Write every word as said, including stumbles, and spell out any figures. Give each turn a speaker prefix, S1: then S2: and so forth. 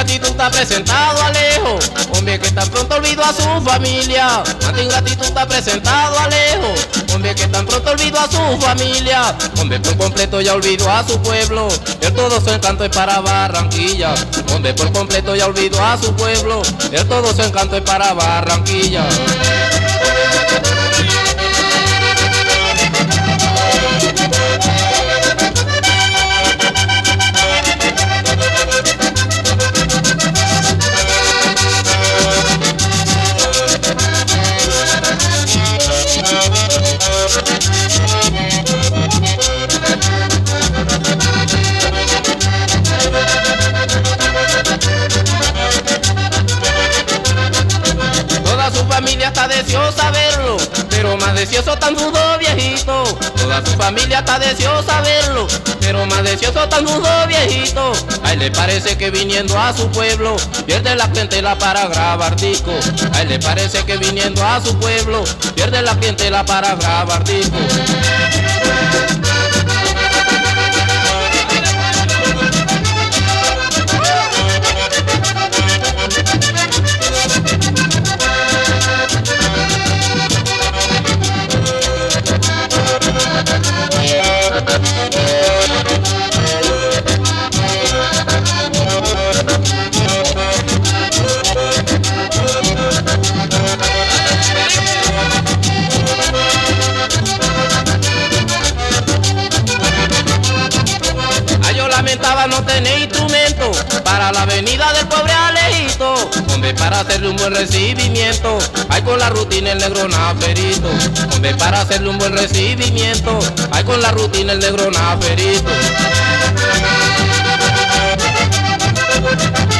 S1: ingratitud está presentado Alejo, hombre que tan pronto olvidó a su familia. Cuánta ingratitud está presentado Alejo, hombre que tan pronto olvidó a su familia. Hombre por completo ya olvidó a su pueblo, él todo su encanto es para Barranquilla. Hombre por completo ya olvidó a su pueblo, él todo su encanto es para Barranquilla. Su familia está deseosa verlo, pero más deseoso tan rudo viejito. Toda su familia está deseosa verlo, pero más deseoso tan rudo viejito. A él le parece que viniendo a su pueblo pierde la clientela para grabar disco. A él le parece que viniendo a su pueblo pierde la clientela para grabar disco. Lamentaba no tener instrumento para la venida del pobre Alejito, hombre para hacerle un buen recibimiento, hay con la rutina el negro Naferito, hombre para hacerle un buen recibimiento, hay con la rutina el negro Naferito.